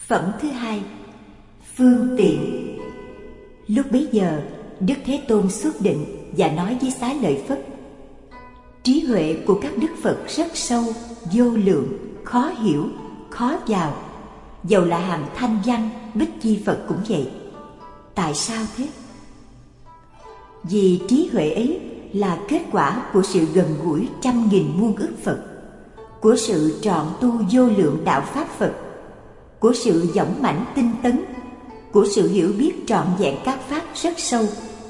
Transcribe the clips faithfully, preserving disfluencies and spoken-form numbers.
Phẩm thứ hai, phương tiện. Lúc bấy giờ, Đức Thế Tôn xuất định và nói với Xá Lợi Phất: trí huệ của các đức Phật rất sâu, vô lượng, khó hiểu, khó vào. Dầu là hàng Thanh Văn, Bích Chi Phật cũng vậy. Tại sao thế? Vì trí huệ ấy là kết quả của sự gần gũi trăm nghìn muôn ức Phật, của sự trọn tu vô lượng đạo Pháp Phật, của sự dõng mãnh tinh tấn, của sự hiểu biết trọn vẹn các Pháp rất sâu.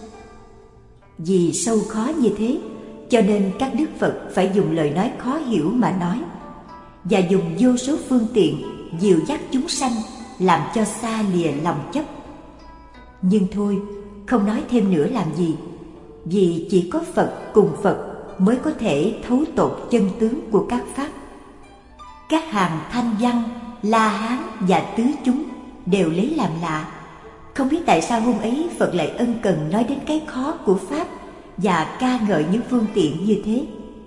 Vì sâu khó như thế, cho nên các đức Phật phải dùng lời nói khó hiểu mà nói, và dùng vô số phương tiện dìu dắt chúng sanh làm cho xa lìa lòng chấp. Nhưng thôi, không nói thêm nữa làm gì, vì chỉ có Phật cùng Phật mới có thể thấu tột chân tướng của các Pháp. Các hàng Thanh Văn, La Hán và tứ chúng đều lấy làm lạ. Không biết tại sao hôm ấy Phật lại ân cần nói đến cái khó của Pháp và ca ngợi những phương tiện như thế.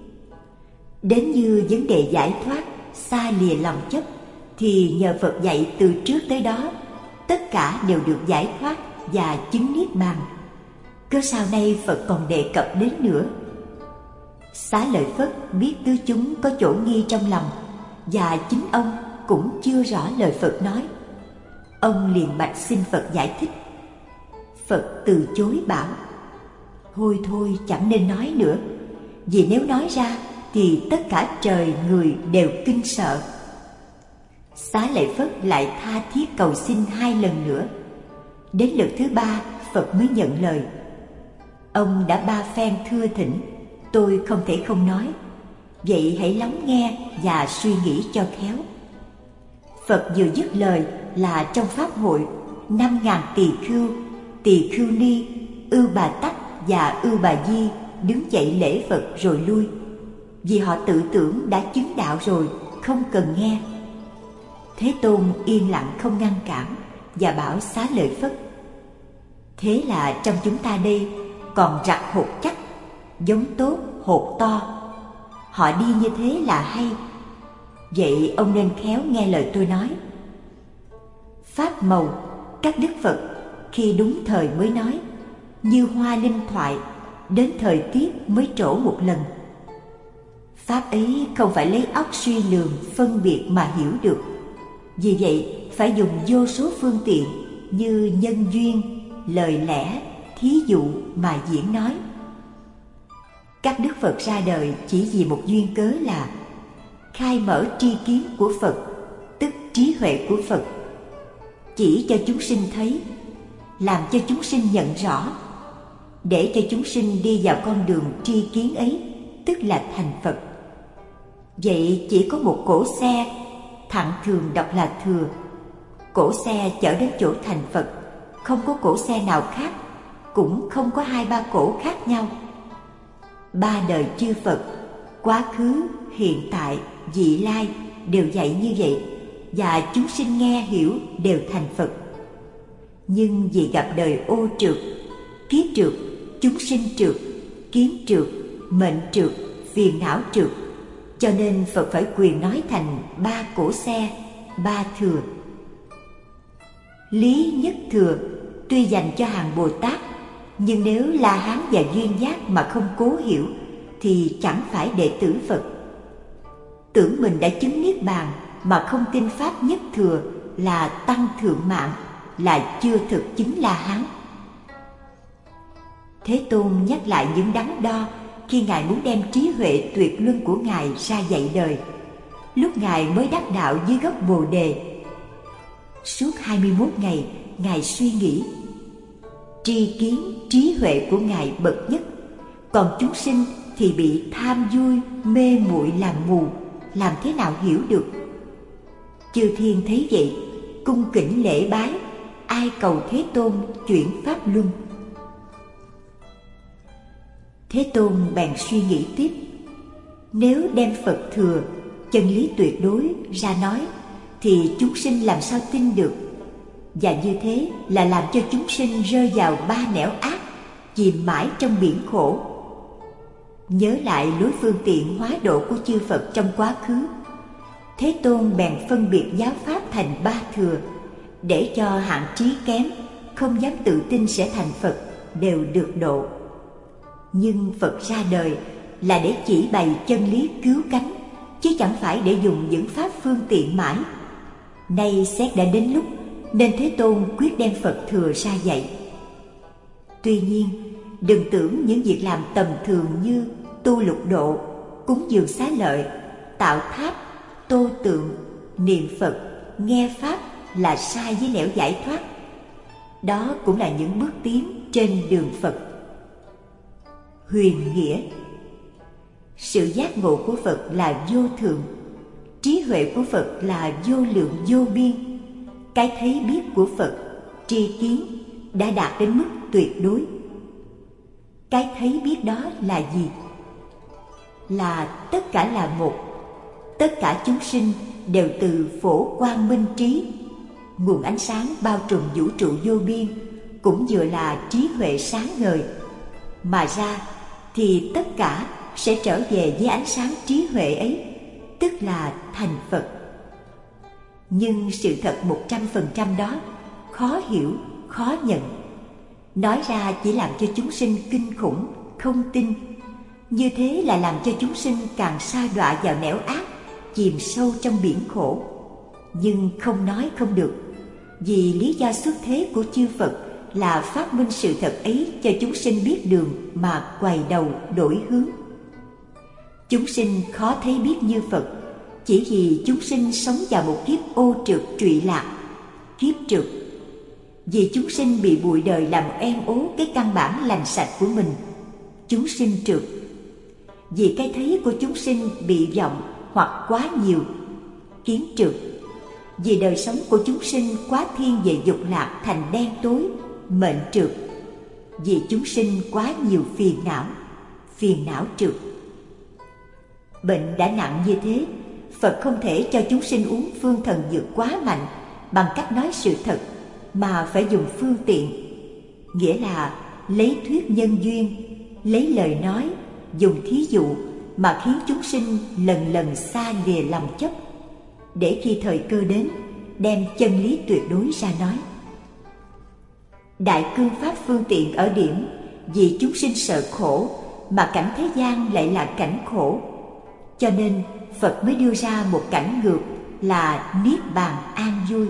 Đến như vấn đề giải thoát, xa lìa lòng chấp, thì nhờ Phật dạy từ trước tới đó, tất cả đều được giải thoát và chứng niết bàn. Cớ sao nay Phật còn đề cập đến nữa? Xá Lợi Phất biết tứ chúng có chỗ nghi trong lòng, và chính ông cũng chưa rõ lời Phật nói. Ông liền bạch xin Phật giải thích. Phật từ chối bảo: thôi thôi, chẳng nên nói nữa, vì nếu nói ra thì tất cả trời người đều kinh sợ. Xá Lợi Phất lại tha thiết cầu xin hai lần nữa. Đến lượt thứ ba, Phật mới nhận lời. Ông đã ba phen thưa thỉnh, tôi không thể không nói. Vậy hãy lắng nghe và suy nghĩ cho khéo. Phật vừa dứt lời là trong pháp hội, năm ngàn tỳ khưu, tỳ khưu ni, Ưu Bà Tắc và Ưu Bà Di đứng dậy lễ Phật rồi lui, vì họ tự tưởng đã chứng đạo rồi, không cần nghe. Thế Tôn yên lặng không ngăn cản và bảo Xá Lợi Phất: thế là trong chúng ta đây còn rặt hột chắc, giống tốt hột to. Họ đi như thế là hay. Vậy ông nên khéo nghe lời tôi nói. Pháp màu, các đức Phật khi đúng thời mới nói, như hoa linh thoại, đến thời tiết mới trổ một lần. Pháp ấy không phải lấy óc suy lường, phân biệt mà hiểu được. Vì vậy phải dùng vô số phương tiện như nhân duyên, lời lẽ, thí dụ mà diễn nói. Các đức Phật ra đời chỉ vì một duyên cớ là khai mở tri kiến của Phật, tức trí huệ của Phật, chỉ cho chúng sinh thấy, làm cho chúng sinh nhận rõ, để cho chúng sinh đi vào con đường tri kiến ấy, tức là thành Phật. Vậy chỉ có một cỗ xe, thặng thường đọc là thừa. Cỗ xe chở đến chỗ thành Phật, không có cỗ xe nào khác, cũng không có hai ba cỗ khác nhau. Ba đời chư Phật, quá khứ, hiện tại, vị lai đều dạy như vậy, và chúng sinh nghe hiểu đều thành Phật. Nhưng vì gặp đời ô trượt, kiết trượt, chúng sinh trượt, kiến trượt, mệnh trượt, phiền não trượt, cho nên Phật phải quyền nói thành ba cỗ xe, ba thừa. Lý nhất thừa tuy dành cho hàng Bồ Tát, nhưng nếu La Hán và duyên giác mà không cố hiểu thì chẳng phải đệ tử Phật. Tưởng mình đã chứng niết bàn mà không tin pháp nhất thừa là tăng thượng mạng, là chưa thực chứng La Hán. Thế Tôn nhắc lại những đắn đo khi Ngài muốn đem trí huệ tuyệt luân của Ngài ra dạy đời, lúc Ngài mới đắc đạo dưới gốc Bồ Đề. Suốt hai mươi mốt ngày, Ngài suy nghĩ. Tri kiến, trí huệ của Ngài bậc nhất, còn chúng sinh thì bị tham vui, mê muội làm mù, làm thế nào hiểu được? Chư thiên thấy vậy, cung kính lễ bái, ai cầu Thế Tôn chuyển pháp luân. Thế Tôn bèn suy nghĩ tiếp. Nếu đem Phật thừa, chân lý tuyệt đối ra nói, thì chúng sinh làm sao tin được? Và như thế là làm cho chúng sinh rơi vào ba nẻo ác, chìm mãi trong biển khổ. Nhớ lại lối phương tiện hóa độ của chư Phật trong quá khứ, Thế Tôn bèn phân biệt giáo pháp thành ba thừa, để cho hạng trí kém, không dám tự tin sẽ thành Phật, đều được độ. Nhưng Phật ra đời là để chỉ bày chân lý cứu cánh, chứ chẳng phải để dùng những pháp phương tiện mãi. Nay xét đã đến lúc, nên Thế Tôn quyết đem Phật thừa ra dạy. Tuy nhiên, đừng tưởng những việc làm tầm thường như tu lục độ, cúng dường xá lợi, tạo tháp, tô tượng, niệm Phật, nghe Pháp là sai với nẻo giải thoát. Đó cũng là những bước tiến trên đường Phật. Huyền nghĩa: sự giác ngộ của Phật là vô thượng, trí huệ của Phật là vô lượng vô biên. Cái thấy biết của Phật, tri kiến, đã đạt đến mức tuyệt đối. Cái thấy biết đó là gì? Là tất cả là một. Tất cả chúng sinh đều từ phổ quang minh trí, nguồn ánh sáng bao trùm vũ trụ vô biên, cũng vừa là trí huệ sáng ngời, mà ra thì tất cả sẽ trở về với ánh sáng trí huệ ấy, tức là thành Phật. Nhưng sự thật một trăm phần trăm đó khó hiểu, khó nhận. Nói ra chỉ làm cho chúng sinh kinh khủng, không tin. Như thế là làm cho chúng sinh càng sa đọa vào nẻo ác, chìm sâu trong biển khổ. Nhưng không nói không được, vì lý do xuất thế của chư Phật là phát minh sự thật ấy cho chúng sinh biết đường mà quay đầu đổi hướng. Chúng sinh khó thấy biết như Phật, chỉ vì chúng sinh sống vào một kiếp ô trượt trụy lạc, kiếp trượt. Vì chúng sinh bị bụi đời làm em ố cái căn bản lành sạch của mình, chúng sinh trượt. Vì cái thấy của chúng sinh bị vọng hoặc quá nhiều, kiến trượt. Vì đời sống của chúng sinh quá thiên về dục lạc thành đen tối, mệnh trượt. Vì chúng sinh quá nhiều phiền não, phiền não trượt. Bệnh đã nặng như thế, Phật không thể cho chúng sinh uống phương thần dược quá mạnh bằng cách nói sự thật, mà phải dùng phương tiện, nghĩa là lấy thuyết nhân duyên, lấy lời nói, dùng thí dụ mà khiến chúng sinh lần lần xa lìa lòng chấp, để khi thời cơ đến đem chân lý tuyệt đối ra nói. Đại cương pháp phương tiện ở điểm vì chúng sinh sợ khổ, mà cảnh thế gian lại là cảnh khổ, cho nên Phật mới đưa ra một cảnh ngược là niết bàn an vui.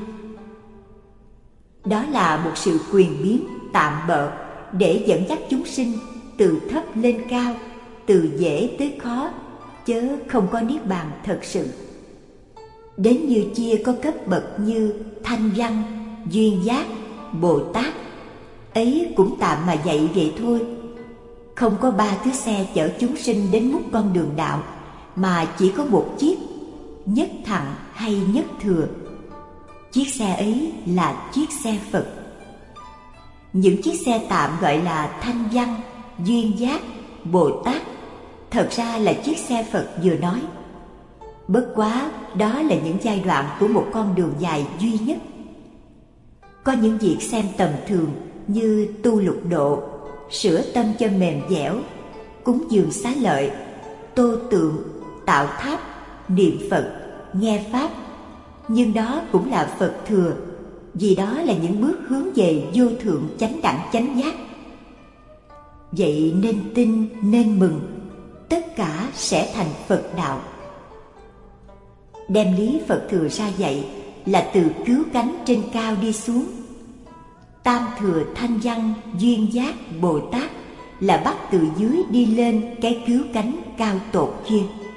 Đó là một sự quyền biến tạm bợ để dẫn dắt chúng sinh từ thấp lên cao, từ dễ tới khó, chớ không có niết bàn thật sự. Đến như chia có cấp bậc như thanh văn, duyên giác, Bồ Tát, ấy cũng tạm mà dạy vậy thôi. Không có ba thứ xe chở chúng sinh đến mút con đường đạo, mà chỉ có một chiếc, nhất thặng hay nhất thừa. Chiếc xe ấy là chiếc xe Phật. Những chiếc xe tạm gọi là thanh văn, duyên giác, Bồ Tát, thật ra là chiếc xe Phật vừa nói. Bất quá đó là những giai đoạn của một con đường dài duy nhất. Có những việc xem tầm thường như tu lục độ, sửa tâm cho mềm dẻo, cúng dường xá lợi, tô tượng, tạo tháp, niệm Phật, nghe Pháp. Nhưng đó cũng là Phật thừa, vì đó là những bước hướng về vô thượng chánh đẳng chánh giác. Vậy nên tin, nên mừng, tất cả sẽ thành Phật đạo. Đem lý Phật thừa ra dạy là từ cứu cánh trên cao đi xuống. Tam thừa thanh văn, duyên giác, Bồ Tát là bắt từ dưới đi lên cái cứu cánh cao tột kia.